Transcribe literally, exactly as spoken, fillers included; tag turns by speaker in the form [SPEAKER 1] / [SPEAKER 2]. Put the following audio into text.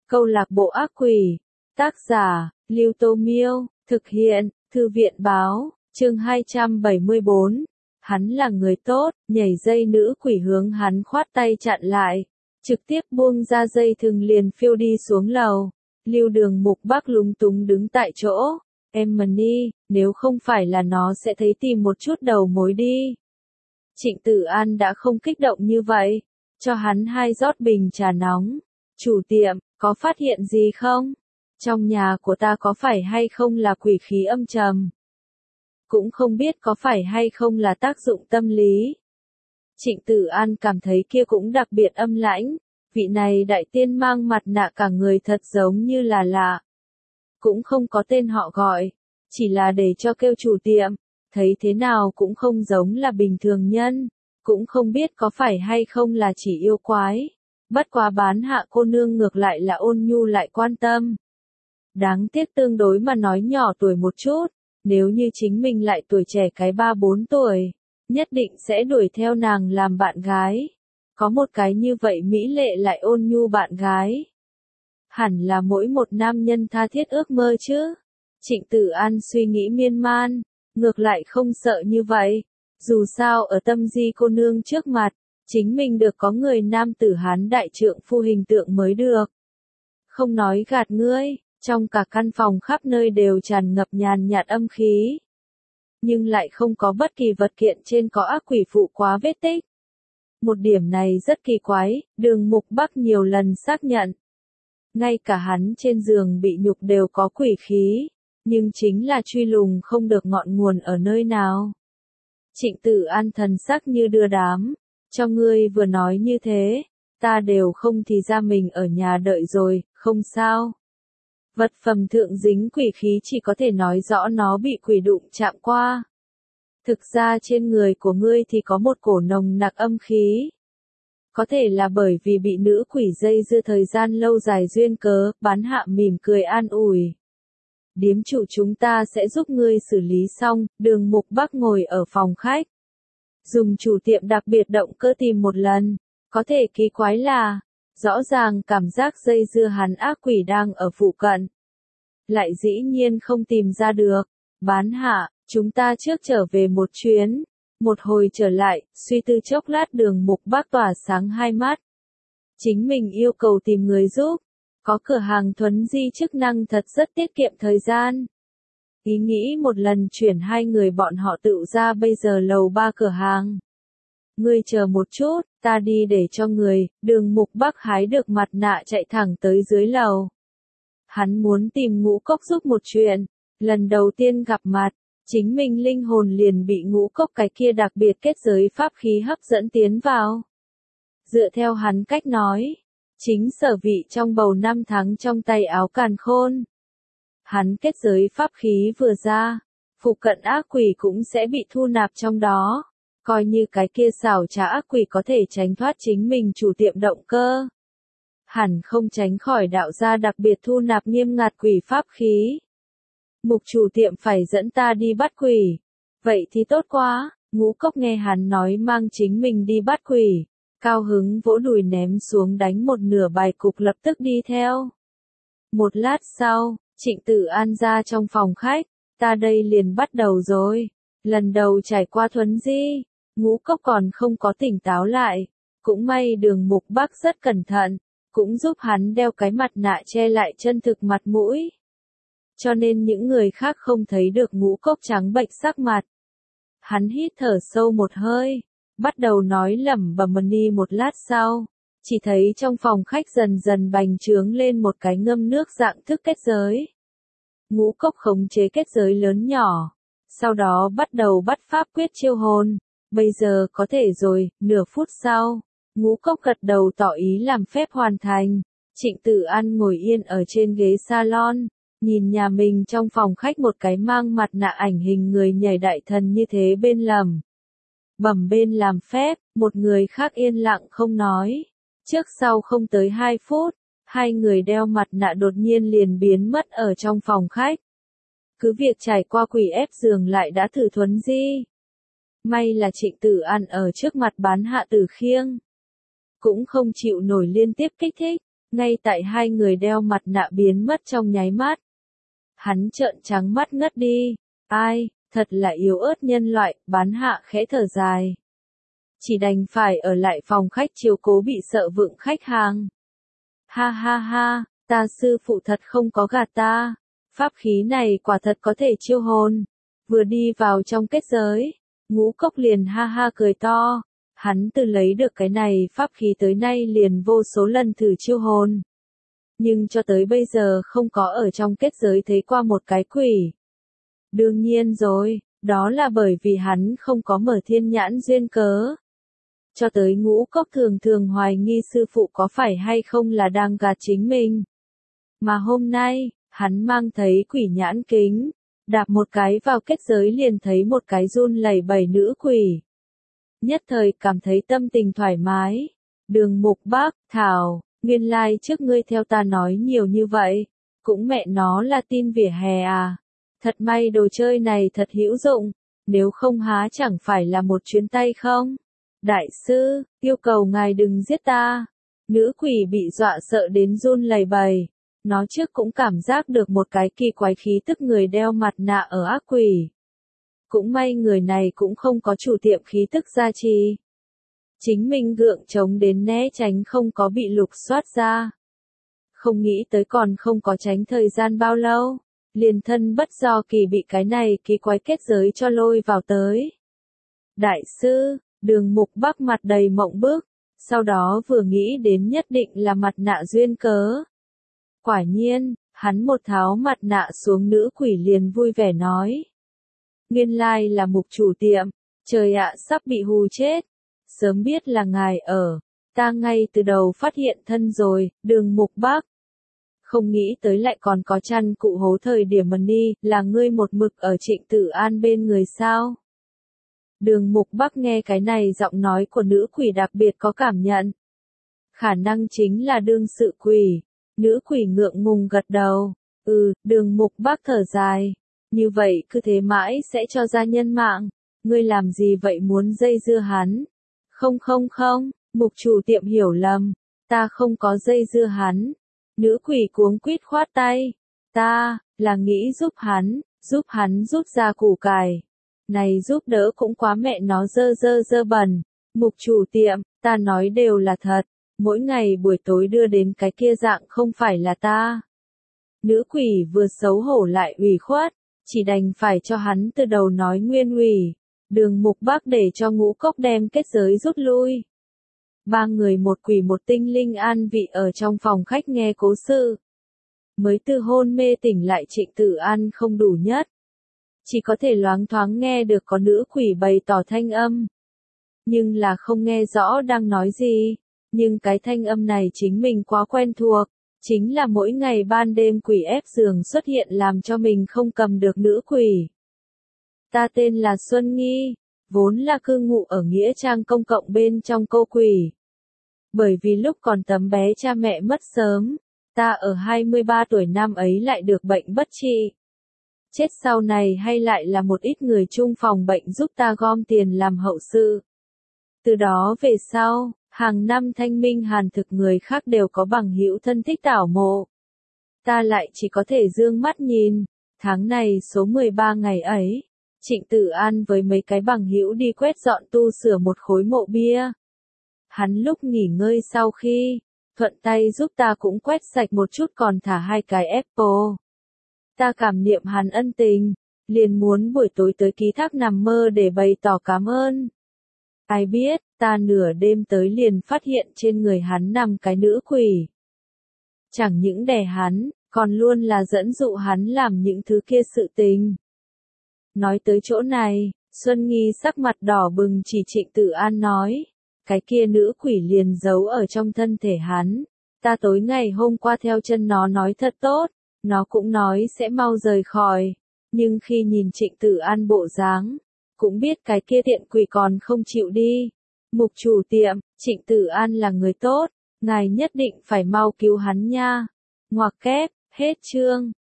[SPEAKER 1] Câu lạc bộ ác quỷ. Tác giả, Lưu Tô Miêu. Thực hiện, Thư viện Báo. Chương hai trăm bảy mươi bốn. Hắn là người tốt, nhảy dây nữ quỷ hướng hắn khoát tay chặn lại. Trực tiếp buông ra dây thừng liền phiêu đi xuống lầu. Lưu Đường Mục Bắc lúng túng đứng tại chỗ. Emily, nếu không phải là nó sẽ thấy tìm một chút đầu mối đi. Trịnh Tử An đã không kích động như vậy. Cho hắn hai rót bình trà nóng. Chủ tiệm, có phát hiện gì không? Trong nhà của ta có phải hay không là quỷ khí âm trầm? Cũng không biết có phải hay không là tác dụng tâm lý. Trịnh Tử An cảm thấy kia cũng đặc biệt âm lãnh. Vị này đại tiên mang mặt nạ cả người thật giống như là lạ. Cũng không có tên họ gọi. Chỉ là để cho kêu chủ tiệm. Thấy thế nào cũng không giống là bình thường nhân. Cũng không biết có phải hay không là chỉ yêu quái. Bất quá bán hạ cô nương ngược lại là ôn nhu lại quan tâm. Đáng tiếc tương đối mà nói nhỏ tuổi một chút. Nếu như chính mình lại tuổi trẻ cái ba bốn tuổi. Nhất định sẽ đuổi theo nàng làm bạn gái. Có một cái như vậy mỹ lệ lại ôn nhu bạn gái. Hẳn là mỗi một nam nhân tha thiết ước mơ chứ. Trịnh Tử An suy nghĩ miên man. Ngược lại không sợ như vậy. Dù sao ở Tâm Di cô nương trước mặt. Chính mình được có người nam tử Hán đại trượng phu hình tượng mới được. Không nói gạt ngươi. Trong cả căn phòng khắp nơi đều tràn ngập nhàn nhạt âm khí. Nhưng lại không có bất kỳ vật kiện trên có ác quỷ phụ quá vết tích. Một điểm này rất kỳ quái, Đường Mục Bắc nhiều lần xác nhận. Ngay cả hắn trên giường bị nhục đều có quỷ khí, nhưng chính là truy lùng không được ngọn nguồn ở nơi nào. Trịnh Tử An thần sắc như đưa đám, cho ngươi vừa nói như thế, ta đều không thì ra mình ở nhà đợi rồi, không sao. Vật phẩm thượng dính quỷ khí chỉ có thể nói rõ nó bị quỷ đụng chạm qua. Thực ra trên người của ngươi thì có một cổ nồng nặc âm khí. Có thể là bởi vì bị nữ quỷ dây dưa thời gian lâu dài duyên cớ, bán hạ mỉm cười an ủi. Điếm chủ chúng ta sẽ giúp ngươi xử lý xong, Đường Mục Bắc ngồi ở phòng khách. Dùng chủ tiệm đặc biệt động cơ tìm một lần, có thể kỳ quái là, rõ ràng cảm giác dây dưa hắn ác quỷ đang ở phụ cận. Lại dĩ nhiên không tìm ra được. Bán hạ, chúng ta trước trở về một chuyến. Một hồi trở lại, suy tư chốc lát Đường Mục Bắc tỏa sáng hai mắt. Chính mình yêu cầu tìm người giúp. Có cửa hàng thuấn di chức năng thật rất tiết kiệm thời gian. Ý nghĩ một lần chuyển hai người bọn họ tự ra bây giờ lầu ba cửa hàng. Ngươi chờ một chút, ta đi để cho người, Đường Mục Bắc hái được mặt nạ chạy thẳng tới dưới lầu. Hắn muốn tìm Ngũ Cốc giúp một chuyện. Lần đầu tiên gặp mặt, chính mình linh hồn liền bị Ngũ Cốc cái kia đặc biệt kết giới pháp khí hấp dẫn tiến vào. Dựa theo hắn cách nói, chính sở vị trong bầu năm tháng trong tay áo càn khôn. Hắn kết giới pháp khí vừa ra, phụ cận ác quỷ cũng sẽ bị thu nạp trong đó. Coi như cái kia xảo trá ác quỷ có thể tránh thoát chính mình chủ tiệm động cơ. Hẳn không tránh khỏi đạo gia đặc biệt thu nạp nghiêm ngặt quỷ pháp khí. Mục chủ tiệm phải dẫn ta đi bắt quỷ. Vậy thì tốt quá, Ngũ Cốc nghe hắn nói mang chính mình đi bắt quỷ. Cao hứng vỗ đùi ném xuống đánh một nửa bài cục lập tức đi theo. Một lát sau, Trịnh Tử An ra trong phòng khách, ta đây liền bắt đầu rồi. Lần đầu trải qua thuấn di, Ngũ Cốc còn không có tỉnh táo lại. Cũng may Đường Mục Bắc rất cẩn thận, cũng giúp hắn đeo cái mặt nạ che lại chân thực mặt mũi. Cho nên những người khác không thấy được Ngũ Cốc trắng bệch sắc mặt. Hắn hít thở sâu một hơi, bắt đầu nói lẩm bẩm đi một lát sau. Chỉ thấy trong phòng khách dần dần bành trướng lên một cái ngâm nước dạng thức kết giới. Ngũ Cốc khống chế kết giới lớn nhỏ. Sau đó bắt đầu bắt pháp quyết chiêu hồn. Bây giờ có thể rồi, nửa phút sau. Ngũ Cốc gật đầu tỏ ý làm phép hoàn thành. Trịnh Tử An ngồi yên ở trên ghế salon. Nhìn nhà mình trong phòng khách một cái mang mặt nạ ảnh hình người nhảy đại thần như thế bên lầm. Bẩm bên làm phép, một người khác yên lặng không nói. Trước sau không tới hai phút, hai người đeo mặt nạ đột nhiên liền biến mất ở trong phòng khách. Cứ việc trải qua quỷ ép giường lại đã thử thuấn di. May là Trịnh Tử An ở trước mặt bán hạ Tử Khiêng. Cũng không chịu nổi liên tiếp kích thích. Ngay tại hai người đeo mặt nạ biến mất trong nháy mắt. Hắn trợn trắng mắt ngất đi. Ai, thật là yếu ớt nhân loại, bán hạ khẽ thở dài. Chỉ đành phải ở lại phòng khách chiếu cố bị sợ vượng khách hàng. Ha ha ha, ta sư phụ thật không có gạt ta. Pháp khí này quả thật có thể chiêu hồn. Vừa đi vào trong kết giới, Ngũ Cốc liền ha ha cười to. Hắn từ lấy được cái này pháp khí tới nay liền vô số lần thử chiêu hồn. Nhưng cho tới bây giờ không có ở trong kết giới thấy qua một cái quỷ. Đương nhiên rồi, đó là bởi vì hắn không có mở thiên nhãn duyên cớ. Cho tới Ngũ Cốc thường thường hoài nghi sư phụ có phải hay không là đang gạt chính mình. Mà hôm nay, hắn mang thấy quỷ nhãn kính, đạp một cái vào kết giới liền thấy một cái run lẩy bẩy nữ quỷ. Nhất thời cảm thấy tâm tình thoải mái. Đường Mục Bác, Thảo, nguyên lai like trước ngươi theo ta nói nhiều như vậy, cũng mẹ nó là tin vỉa hè à. Thật may đồ chơi này thật hữu dụng, nếu không há chẳng phải là một chuyến tay không. Đại sư, yêu cầu ngài đừng giết ta. Nữ quỷ bị dọa sợ đến run lẩy bẩy. Nó trước cũng cảm giác được một cái kỳ quái khí tức người đeo mặt nạ ở ác quỷ. Cũng may người này cũng không có chủ tiệm khí tức gia trì. Chính mình gượng chống đến né tránh không có bị lục soát ra. Không nghĩ tới còn không có tránh thời gian bao lâu. Liền thân bất do kỳ bị cái này kỳ quái kết giới cho lôi vào tới. Đại sư, Đường Mục Bác mặt đầy mộng bức. Sau đó vừa nghĩ đến nhất định là mặt nạ duyên cớ. Quả nhiên, hắn một tháo mặt nạ xuống nữ quỷ liền vui vẻ nói. Nguyên lai là Mục chủ tiệm, trời ạ sắp bị hù chết. Sớm biết là ngài ở, ta ngay từ đầu phát hiện thân rồi, Đường Mục Bác. Không nghĩ tới lại còn có chăn cụ hố thời điểm mần ni, là ngươi một mực ở Trịnh Tử An bên người sao. Đường Mục Bác nghe cái này giọng nói của nữ quỷ đặc biệt có cảm nhận. Khả năng chính là đương sự quỷ. Nữ quỷ ngượng ngùng gật đầu. Ừ, Đường Mục Bác thở dài. Như vậy cứ thế mãi sẽ cho ra nhân mạng. Ngươi làm gì vậy muốn dây dưa hắn? Không không không, Mục chủ tiệm hiểu lầm. Ta không có dây dưa hắn. Nữ quỷ cuống quýt khoát tay. Ta, là nghĩ giúp hắn, giúp hắn rút ra củ cải. Này giúp đỡ cũng quá mẹ nó dơ dơ dơ bẩn. Mục chủ tiệm, ta nói đều là thật. Mỗi ngày buổi tối đưa đến cái kia dạng không phải là ta. Nữ quỷ vừa xấu hổ lại ủy khuất, chỉ đành phải cho hắn từ đầu nói nguyên ủy. Đường Mục Bác để cho Ngũ Cốc đem kết giới rút lui. Ba người một quỷ một tinh linh an vị ở trong phòng khách nghe cố sự. Mới từ hôn mê tỉnh lại Trịnh Tử An không đủ nhất. Chỉ có thể loáng thoáng nghe được có nữ quỷ bày tỏ thanh âm. Nhưng là không nghe rõ đang nói gì. Nhưng cái thanh âm này chính mình quá quen thuộc. Chính là mỗi ngày ban đêm quỷ ép giường xuất hiện làm cho mình không cầm được nữ quỷ. Ta tên là Xuân Nghi, vốn là cư ngụ ở Nghĩa Trang công cộng bên trong cô quỷ. Bởi vì lúc còn tấm bé cha mẹ mất sớm, ta ở hai mươi ba tuổi năm ấy lại được bệnh bất trị. Chết sau này hay lại là một ít người chung phòng bệnh giúp ta gom tiền làm hậu sự. Từ đó về sau, hàng năm thanh minh hàn thực người khác đều có bằng hữu thân thích tảo mộ. Ta lại chỉ có thể dương mắt nhìn, tháng này số mười ba ngày ấy, Trịnh Tử An với mấy cái bằng hữu đi quét dọn tu sửa một khối mộ bia. Hắn lúc nghỉ ngơi sau khi, thuận tay giúp ta cũng quét sạch một chút còn thả hai cái apple. Ta cảm niệm hắn ân tình, liền muốn buổi tối tới ký thác nằm mơ để bày tỏ cảm ơn. Ai biết, ta nửa đêm tới liền phát hiện trên người hắn nằm cái nữ quỷ. Chẳng những đè hắn, còn luôn là dẫn dụ hắn làm những thứ kia sự tình. Nói tới chỗ này, Xuân Nghi sắc mặt đỏ bừng chỉ Trịnh Tử An nói. Cái kia nữ quỷ liền giấu ở trong thân thể hắn. Ta tối ngày hôm qua theo chân nó nói thật tốt, nó cũng nói sẽ mau rời khỏi. Nhưng khi nhìn Trịnh Tử An bộ dáng, cũng biết cái kia tiện quỷ còn không chịu đi. Mục chủ tiệm, Trịnh Tử An là người tốt, ngài nhất định phải mau cứu hắn nha. Ngoặc kép, hết chương.